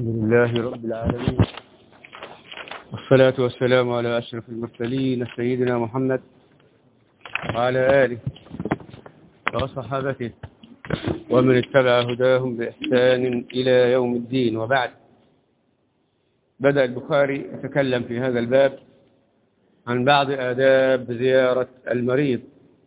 الحمد لله رب العالمين، والصلاة والسلام على أشرف المرسلين سيدنا محمد وعلى آله وصحابته ومن اتبع هداهم بإحسان إلى يوم الدين. وبعد، بدأ البخاري يتكلم في هذا الباب عن بعض آداب زيارة المريض،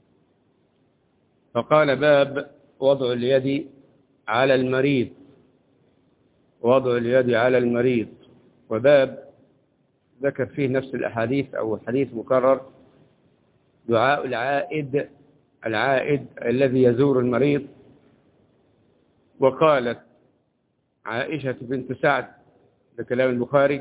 فقال: باب وضع اليد على المريض، وضع اليد على المريض. وباب ذكر فيه نفس الأحاديث أو حديث مكرر: دعاء العائد الذي يزور المريض. وقالت عائشة بنت سعد بكلام البخاري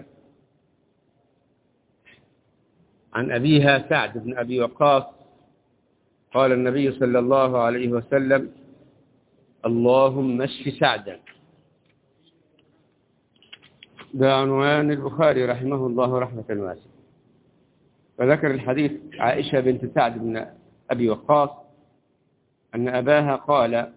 عن أبيها سعد بن أبي وقاص قال النبي صلى الله عليه وسلم: اللهم اشف سعدا. ده عنوان البخاري رحمه الله رحمة واسعة. وذكر الحديث عائشة بنت سعد بن أبي وقاص أن أباها قال: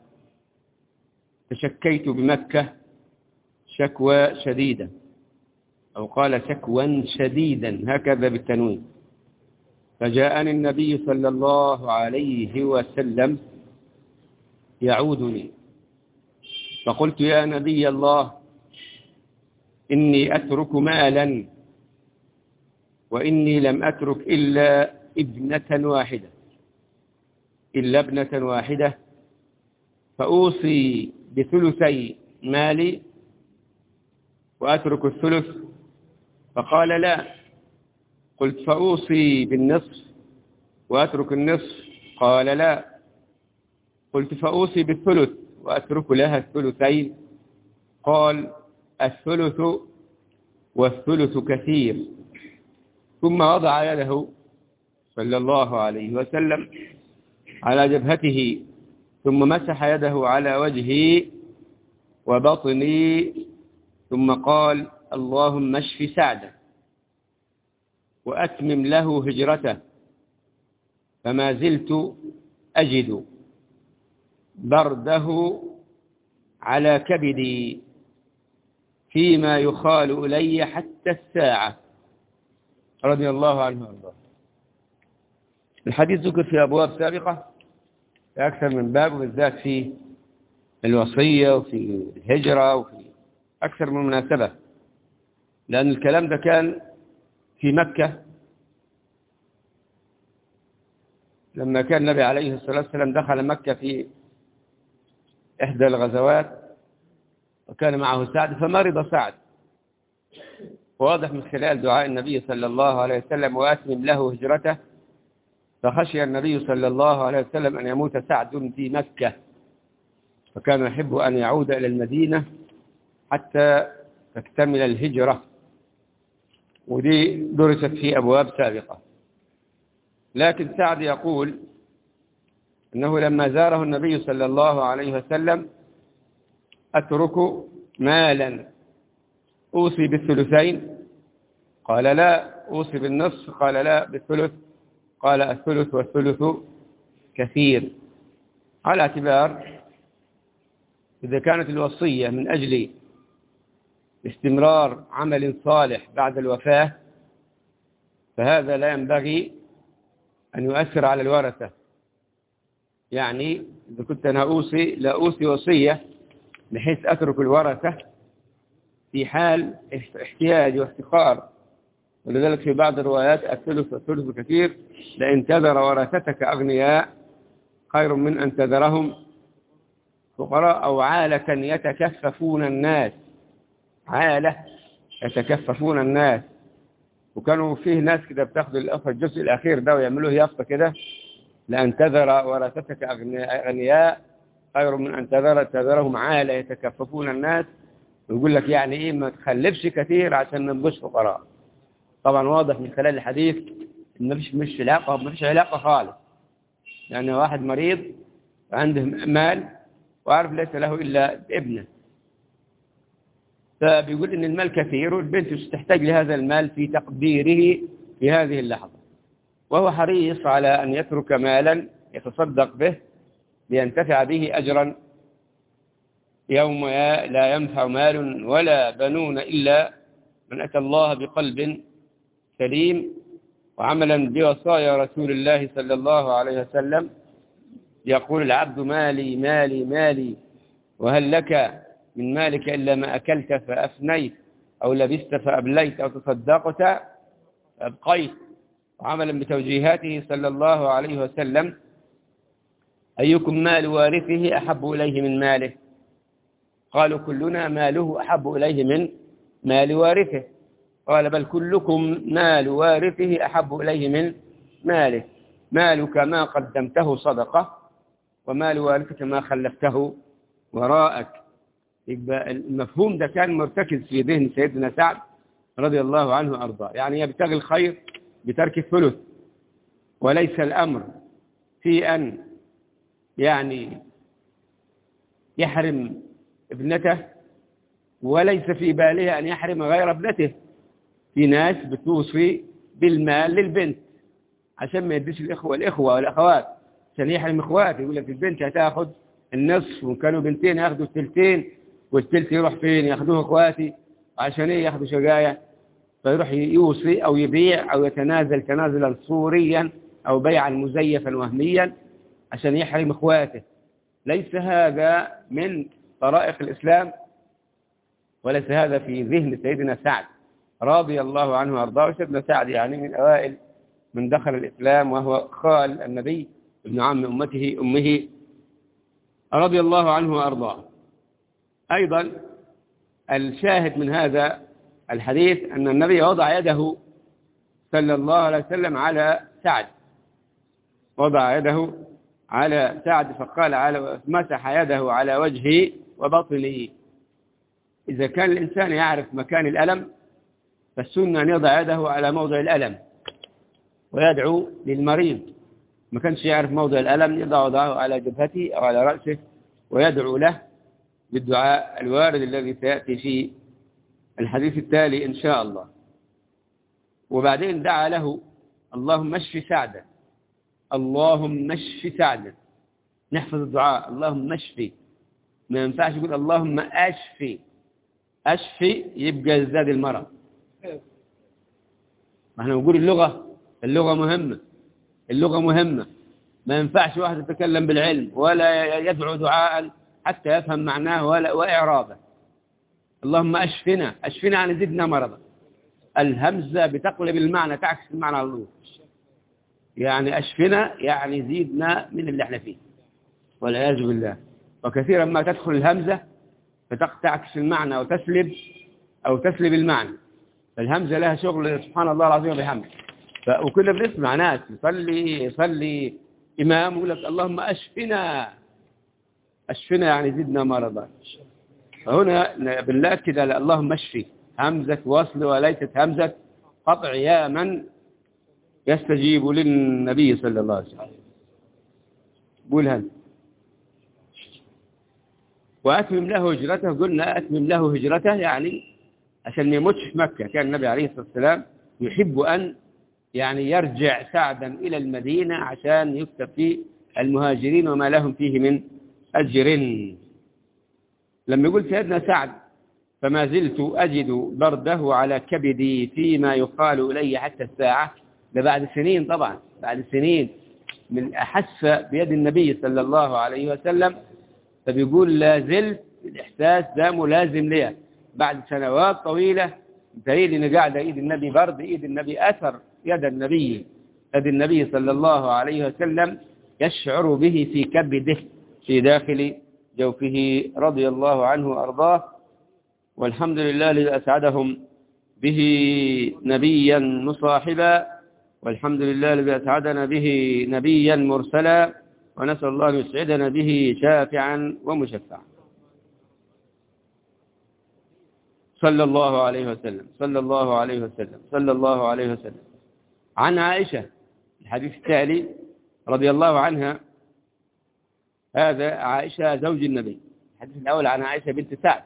تشكيت بمكة شكوى شديدة، أو قال شكوى شديدا هكذا بالتنوين، فجاءني النبي صلى الله عليه وسلم يعودني، فقلت: يا نبي الله، إني أترك مالا، وإني لم أترك إلا ابنة واحدة، فأوصي بثلثي مالي وأترك الثلث؟ فقال: لا. قلت: فأوصي بالنصف وأترك النصف؟ قال: لا. قلت: فأوصي بالثلث وأترك لها الثلثين؟ قال: الثلث والثلث كثير. ثم وضع يده صلى الله عليه وسلم على جبهته، ثم مسح يده على وجهي وبطني، ثم قال: اللهم اشف سعدا وأتمم له هجرته، فما زلت أجد برده على كبدي فيما يخال إلي حتى الساعة، رضي الله عنه وارضاه. الحديث ذكر في أبواب سابقة في أكثر من باب، وبالذات في الوصية وفي الهجرة وفي أكثر من مناسبة، لأن الكلام ده كان في مكة لما كان النبي عليه الصلاة والسلام دخل مكة في إحدى الغزوات، وكان معه سعد، فمرض سعد، واضح من خلال دعاء النبي صلى الله عليه وسلم: وأتمم له هجرته، فخشي النبي صلى الله عليه وسلم أن يموت سعد في مكة، فكان يحب أن يعود إلى المدينة حتى تكتمل الهجرة، ودي درست في أبواب سابقة. لكن سعد يقول أنه لما زاره النبي صلى الله عليه وسلم: أترك مالا أوصي بالثلثين؟ قال: لا. أوصي بالنصف؟ قال: لا. بالثلث؟ قال: الثلث والثلث كثير، على اعتبار إذا كانت الوصية من أجل استمرار عمل صالح بعد الوفاة، فهذا لا ينبغي أن يؤثر على الورثة. يعني إذا كنت أنا لا أوصي وصية بحيث أترك الورثة في حال احتياج وافتقار، ولذلك في بعض الروايات: الثلث والثلث كثير، لئن تذر ورثتك أغنياء خير من أن تذرهم فقراء أو عالة يتكففون الناس. عالة يتكففون الناس، وكانوا فيه ناس كده بتاخد الجزء الأخير ده ويعملوه يافطة كده: لأن تذر ورثتك أغنياء خير من أن تذرهم عالة يتكففون الناس. ويقول لك يعني إيه؟ ما تخلفش كثير عشان ما نبقوش فقراء. طبعا واضح من خلال الحديث إن مفيش علاقة خالص، يعني واحد مريض وعنده مال وعارف ليس له إلا ابنه، فبيقول إن المال كثير والبنت تحتاج لهذا المال في تقديره في هذه اللحظة، وهو حريص على أن يترك مالا يتصدق به لينتفع به أجرا يوم لا ينفع مال ولا بنون إلا من أتى الله بقلب سليم وعملا بوصايا رسول الله صلى الله عليه وسلم. يقول العبد مالي مالي مالي، وهل لك من مالك إلا ما أكلت فأفنيت، أو لبست فأبليت، أو تصدقت فأبقيت. وعملا بتوجيهاته صلى الله عليه وسلم: أيكم مال وارثه أحب إليه من ماله؟ قالوا كلنا ماله أحب إليه من مال وارثه. قال بل كلكم مال وارثه أحب إليه من ماله. مالك ما قدمته صدقة، ومال وارثك ما خلفته وراءك. يبقى المفهوم ده كان مرتكز في ذهن سيدنا سعد رضي الله عنه وأرضاه، يعني يبتغي الخير بترك الثلث، وليس الأمر في أن يعني يحرم ابنته، وليس في باله أن يحرم غير ابنته. في ناس بتوصي بالمال للبنت عشان ما يديش الإخوة والأخوات، عشان يحرم إخواته. يقول لك البنت هتاخد النصف، وكانوا بنتين ياخدوا الثلثين، والثلث يروح فين؟ ياخدوه إخواتي. عشان إيه؟ ياخدوا شقاية. فيروح يوصي أو يبيع أو يتنازل تنازلا صوريا أو بيعا مزيفا وهميا عشان يحرم إخواته. ليس هذا من طرائق الإسلام، وليس هذا في ذهن سيدنا سعد رضي الله عنه وأرضاه. سيدنا سعد يعني من أوائل من دخل الإسلام، وهو خال النبي ابن عم أمه رضي الله عنه وأرضاه. أيضا الشاهد من هذا الحديث أن النبي وضع يده صلى الله عليه وسلم على سعد، وضع يده على سعد فقال مسح يده على وجهه وبطنه. إذا كان الإنسان يعرف مكان الألم فالسنة أن يضع يده على موضع الألم ويدعو للمريض. ما كانش يعرف موضع الألم يضعه على جبهته أو على رأسه ويدعو له بالدعاء الوارد الذي سيأتي في الحديث التالي إن شاء الله. وبعدين دعا له: اللهم اشف سعدا، اللهم اشف سعدا. نحفظ الدعاء اللهم اشفي، ما ينفعش يقول اللهم اشفي. اشفي يبقى يزداد المرض. احنا نقول اللغة مهمة، اللغة مهمة. ما ينفعش واحد يتكلم بالعلم ولا يدعو دعاء حتى يفهم معناه وإعرابه. اللهم أشفنا، أشفنا عن زدنا مرضا. الهمزة بتقلب المعنى، تعكس المعنى على طول. يعني أشفنا يعني زيدنا من اللي احنا فيه والعياذ بالله. وكثيرا ما تدخل الهمزة فتعكس المعنى أو تسلب المعنى. فالهمزة لها شغل سبحان الله العظيم وبحمده. وكنا بنسمع ناس يصلي إمام يقول لك اللهم أشفنا، أشفنا يعني زدنا مرضا. فهنا بنأكد على اللهم اشفي، همزة وصل وليست همزة قطع، يا من يستجيب للنبي صلى الله عليه وسلم. قول هذا. وأتمم له هجرته. قلنا أتمم له هجرته يعني عشان ما يموتش في مكة. كان النبي عليه الصلاة والسلام يحب أن يعني يرجع سعدا إلى المدينة عشان يكتب في المهاجرين وما لهم فيه من أجر. لما يقول سيدنا سعد فما زلت أجد برده على كبدي فيما يقال إلي حتى الساعة، ده بعد سنين طبعا، بعد سنين من أحس بيد النبي صلى الله عليه وسلم. فبيقول لا زلت الإحساس ده ملازم لي بعد سنوات طويلة. دليل إن قاعدة إيد النبي برد إيد النبي، أثر يد النبي صلى الله عليه وسلم يشعر به في كبده في داخل جوفه رضي الله عنه وأرضاه. والحمد لله الذي أسعدهم به نبيا مصاحبا، والحمد لله الذي أسعدنا به نبيا مرسلا، ونسأل الله أن يسعدنا به شافعا ومشفعا. صلى الله عليه وسلم، صلى الله عليه وسلم، صلى الله عليه وسلم. عن عائشة الحديث التالي رضي الله عنها. هذا عائشة زوج النبي. الحديث الأول عن عائشة بنت سعد.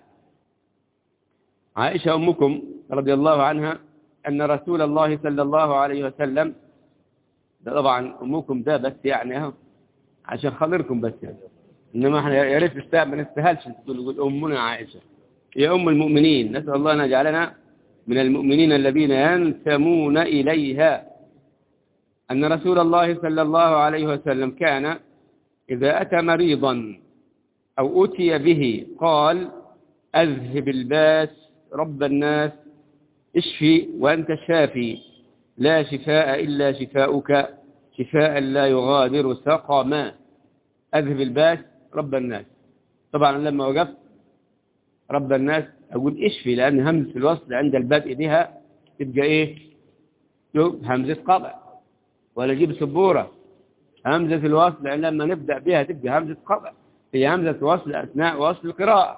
عائشة أمكم رضي الله عنها أن رسول الله صلى الله عليه وسلم، ده طبعا أمكم ده بس يعني عشان خاطركم بس يعني. إنما احنا يا ريت ما نستاهلش تقول أمنا عائشة، يا أم المؤمنين. نسأل الله أن يجعلنا من المؤمنين الذين ينتمون إليها. أن رسول الله صلى الله عليه وسلم كان إذا أتى مريضا أو أتي به قال: أذهب الباس رب الناس اشفي وأنت الشافي لا شفاء إلا شفاؤك شفاء لا يغادر سقما. أذهب الباس رب الناس. طبعا لما وقفت رب الناس أقول اشفي، لأن همزة الوصل عند البدء بها تبقى إيه؟ همزة قطع، ولا أجيب سبورة. همزة الوصل لما نبدأ بها تبقى همزة قطع، هي همزة وصل أثناء وصل القراءة،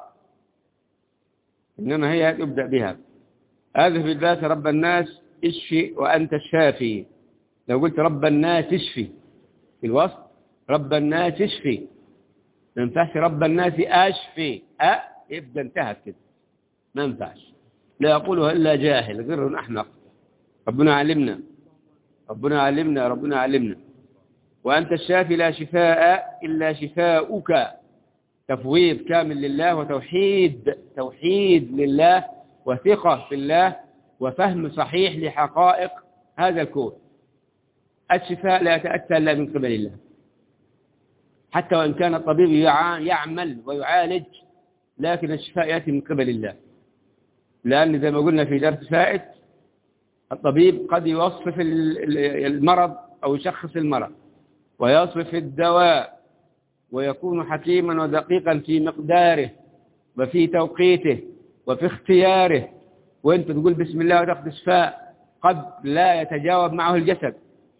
إنما هي تبدأ بها. أذهب الباس رب الناس اشفي وأنت الشافي. لو قلت رب الناس اشفي في الوصل، رب الناس اشفي، ما ينفعش رب الناس أشفي يبقى انتهت كده، ما ينفعش. لا يقولها إلا جاهل غير أحمق. ربنا علمنا، ربنا علمنا، ربنا علمنا. وأنت الشافي لا شفاء إلا شفاؤك. تفويض كامل لله، توحيد لله، وثقة في الله، وفهم صحيح لحقائق هذا الكون. الشفاء لا يتأتى إلا من قبل الله، حتى وإن كان الطبيب يعمل ويعالج، لكن الشفاء يأتي من قبل الله. لأن زي ما قلنا في درس فائت، الطبيب قد يوصف المرض أو يشخص المرض ويصف الدواء، ويكون حكيما ودقيقا في مقداره وفي توقيته وفي اختياره، وانت تقول بسم الله وتاخذ شفاء. قد لا يتجاوب معه الجسد،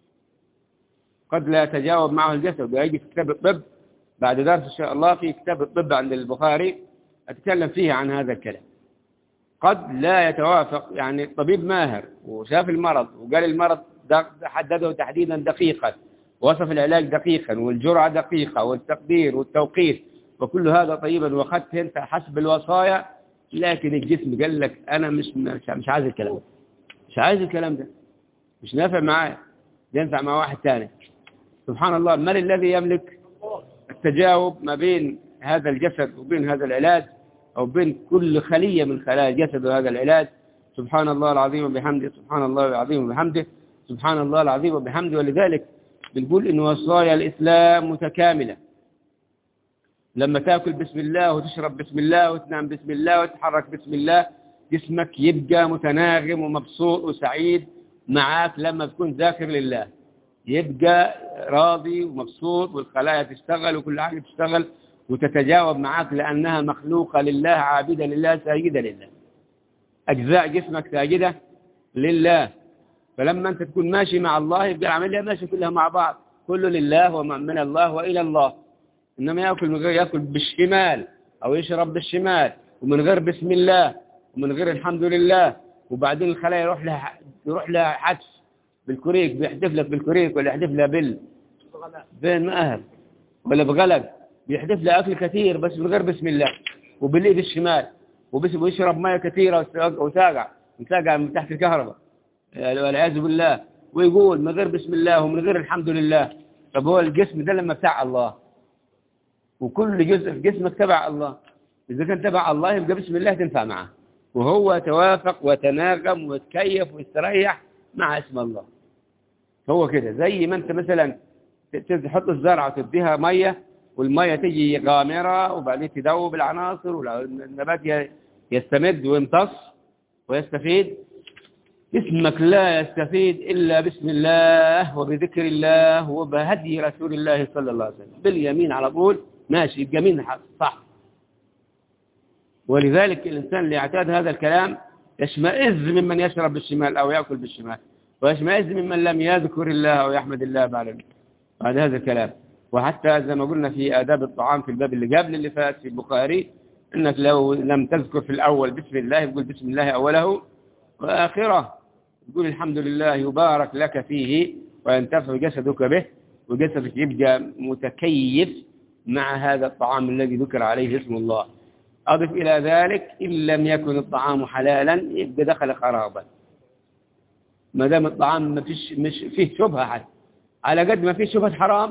قد لا يتجاوب معه الجسد. ويجي في كتاب الطب بعد درس إن شاء الله، في كتاب الطب عند البخاري أتكلم فيه عن هذا الكلام. قد لا يتوافق، يعني الطبيب ماهر وشاف المرض وقال المرض حدده تحديدا دقيقا، وصف العلاج دقيقا، والجرعة دقيقة، والتقدير والتوقيت، وكل هذا طيبا، وأخذت أنت حسب الوصايا، لكن الجسم قال لك أنا مش عايز الكلام ده، مش عايز الكلام ده، مش نافع معايا، ينفع مع واحد ثاني. سبحان الله، من الذي يملك التجاوب ما بين هذا الجسد وبين هذا العلاج، أو بين كل خلية من خلايا الجسد وهذا العلاج؟ سبحان الله العظيم وبحمده، سبحان الله العظيم وبحمده، سبحان الله العظيم وبحمده. ولذلك بنقول إن وصايا الإسلام متكاملة. لما تأكل بسم الله، وتشرب بسم الله، وتنام بسم الله، وتتحرك بسم الله، جسمك يبقى متناغم ومبسوط وسعيد معاك. لما تكون ذاكر لله يبقى راضي ومبسوط، والخلايا تشتغل وكل حاجة تشتغل وتتجاوب معاك، لأنها مخلوقة لله، عابدة لله، ساجدة لله. أجزاء جسمك ساجدة لله. فلما أنت تكون ماشي مع الله، يبقى العملية ماشي كلها مع بعض، كله لله ومن الله وإلى الله. إنما يأكل من غير، يأكل بالشمال أو يشرب بالشمال، ومن غير بسم الله، ومن غير الحمد لله، وبعدين الخلايا يروح لها حدف بالكوريك، بيحدف لك بالكوريك، ولا يحدف لها بين مأهل، ولا بغلق، بيحدف لها أكل كثير بس من غير بسم الله، وبالإيد الشمال، ويشرب مية كثيرة وساقع من تحت الكهرباء والعياذ بالله، ويقول من غير بسم الله ومن غير الحمد لله. طب هو الجسم ده لما بتاع الله، وكل جزء في جسمك تبع الله، إذا كان تبع الله يبقى بسم الله تنفع معه، وهو توافق وتناغم وتكيف ويستريح مع اسم الله. هو كده زي ما انت مثلا تحط الزرعة وتديها مية، والمية تيجي غامرة، وبعدين تذوب العناصر، والنبات يستمد ويمتص ويستفيد. اسمك لا يستفيد إلا بسم الله وبذكر الله وبهدي رسول الله صلى الله عليه وسلم، باليمين على طول ماشي، اليمين صح. ولذلك الإنسان اللي يعتاد هذا الكلام يشمئز ممن يشرب بالشمال أو يأكل بالشمال، ويشمئز ممن لم يذكر الله أو يحمد الله بعد هذا الكلام. وحتى زي ما قلنا في آداب الطعام في الباب اللي قبل اللي فات في البخاري، إنك لو لم تذكر في الأول بسم الله، يقول بسم الله أوله وآخره، يقول الحمد لله يبارك لك فيه وينتفع جسدك به، وجسدك يبقى متكيف مع هذا الطعام الذي ذكر عليه اسم الله. أضف إلى ذلك إن لم يكن الطعام حلالا يبقى دخل خرابا. ما دام الطعام مش فيه شبهة حتى، على قد ما فيه شبهة حرام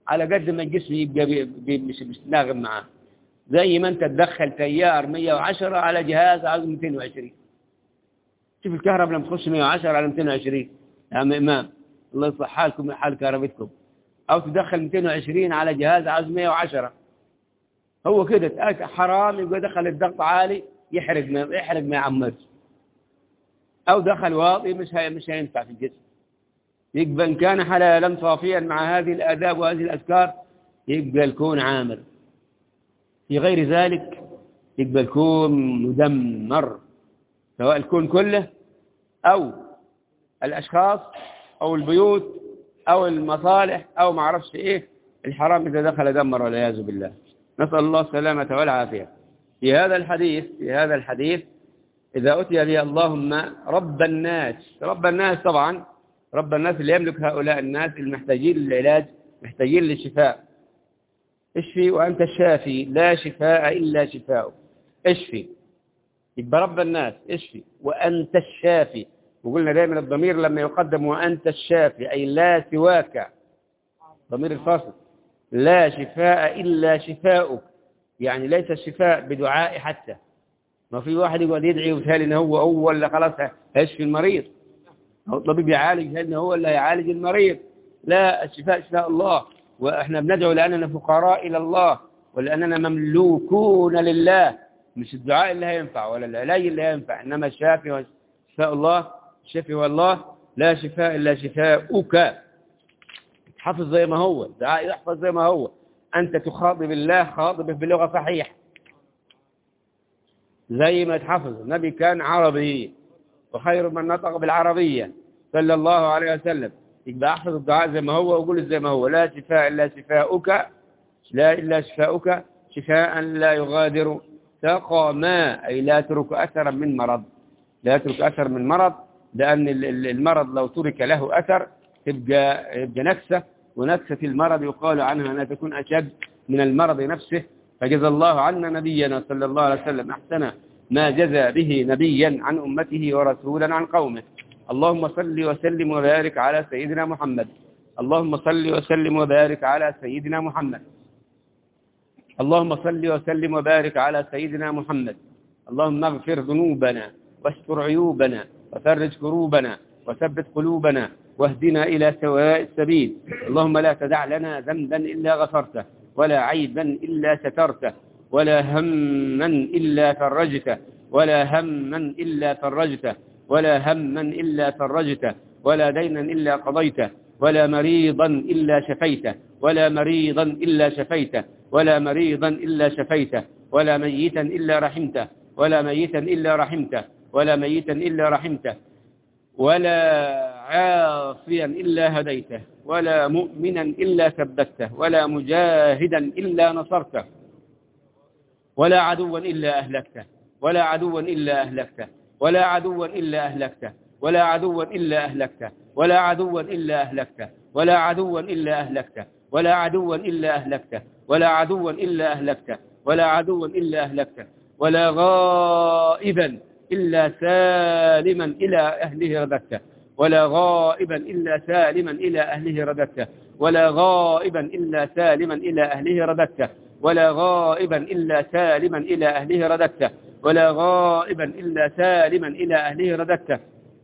على قد ما الجسم يبقى مش ناغم معاه. زي ما انت تدخل تيار 110 على جهاز عاوز 220. شوف الكهرباء لما تخش 110 على 220 يا عم امام، الله يصلح حالكم حال كهربتكم. او تدخل 220 على جهاز عاوز 110. هو كده حرام يبقى دخل الضغط عالي يحرق ما يعمرش، او دخل واطي مش هينفع في الجسم. يبقى ان كان حلالا صافيا مع هذه الاداب وهذه الاذكار يبقى الكون عامر، في غير ذلك يبقى الكون مدمر، سواء الكون كله أو الأشخاص أو البيوت أو المصالح أو ما عرفش إيه. الحرام إذا دخل دمر والعياذ بالله، نسأل الله السلامة والعافية. في هذا الحديث إذا أتي به اللهم رب الناس، رب الناس طبعا رب الناس اللي يملك هؤلاء الناس المحتاجين للعلاج، محتاجين للشفاء. اشفي وأنت الشافي لا شفاء إلا شفاؤك. اشفي، يبقى رب الناس اشفي وأنت الشافي. وقلنا دائما الضمير لما يقدم وأنت الشافي أي لا سواك، ضمير الفاصل، لا شفاء إلا شفاؤك، يعني ليس الشفاء بدعاء حتى. ما في واحد يقعد يدعي ويتهيأ إن هو اللي خلاص هيشفي المريض، هو الطبيب يعالج إن هو اللي هيعالج المريض. لا، الشفاء شفاء الله، وإحنا بندعو لأننا فقراء إلى الله ولأننا مملوكون لله. مش الدعاء اللي هينفع ولا العلاج اللي هينفع، إنما الشافي وشفاء الله. الشافي هو الله، لا شفاء إلا شفاؤك. حفظ زي ما هو الدعاء، يحفظ زي ما هو. أنت تخاطب الله خاطبه بلغة صحيحة زي ما تحفظ. النبي كان عربي وخير من نطق بالعربية صلى الله عليه وسلم. يبقى احفظ الدعاء زي ما هو وقول زي ما هو. لا شفاء إلا شفاؤك، لا إلا شفاؤك، شفاء لا يغادر سقما، أي لا ترك أثرا من مرض، لا ترك أثر من مرض. لأن المرض لو ترك له أثر يبقى نكسة، ونكسة المرض يقال عنها أنها تكون أشد من المرض نفسه. فجزى الله عنا نبينا صلى الله عليه وسلم أحسن ما جزى به نبيا عن أمته ورسولا عن قومه. اللهم صل وسلم وبارك على سيدنا محمد. اللهم صل وسلم وبارك على سيدنا محمد. اللهم صل وسلم وبارك على سيدنا محمد. اللهم اغفر ذنوبنا واستر عيوبنا وفرج كروبنا وثبت قلوبنا واهدنا إلى سواء السبيل. اللهم لا تدع لنا ذنبا إلا غفرته، ولا عيبا إلا سترته، ولا هما إلا فرجته، ولا هما إلا فرجته، ولا هما إلا فرجته، ولا دينا إلا قضيته، ولا مريضا إلا شفيته، ولا مريضا إلا شفيته، ولا مريضا إلا شفيته، ولا ميتا إلا رحمته، ولا ميتا إلا رحمته، ولا ميتا إلا رحمته، ولا عاصيا إلا هديته، ولا مؤمنا إلا ثبته، ولا مجاهدا إلا نصرته، ولا عدوا إلا أهلكته، ولا عدوا إلا أهلكته، ولا عدوا إلا أهلكته، ولا عدوا إلا أهلكته، ولا عدوا إلا أهلكته، ولا عدوا إلا أهلكته، ولا عدوا إلا أهلكته، ولا عدوا إلا أهلكته، ولا عدوا إلا أهلكته، ولا غائبا إلا سالما إلى أهله رددته، ولا غائبا إلا سالما إلى أهله رددته، ولا غائبا إلا سالما إلى أهله رددته، ولا غائبا إلا سالما إلى أهله رددته، ولا غائبا إلا سالما إلى أهله رددته،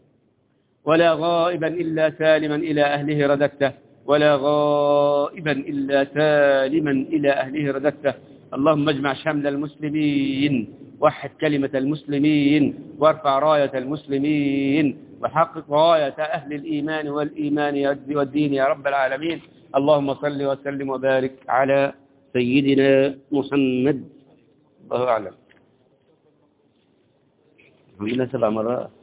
ولا غائبا إلا سالما إلى أهله رددته، ولا غائبا إلا سالما إلى أهله رددته. اللهم اجمع شمل المسلمين، وحد كلمة المسلمين، وارفع راية المسلمين، وحقق راية أهل الإيمان والإيمان والدين يا رب العالمين. اللهم صل وسلم وبارك على سيدنا محمد. الله أعلم. عملنا 7 مرات.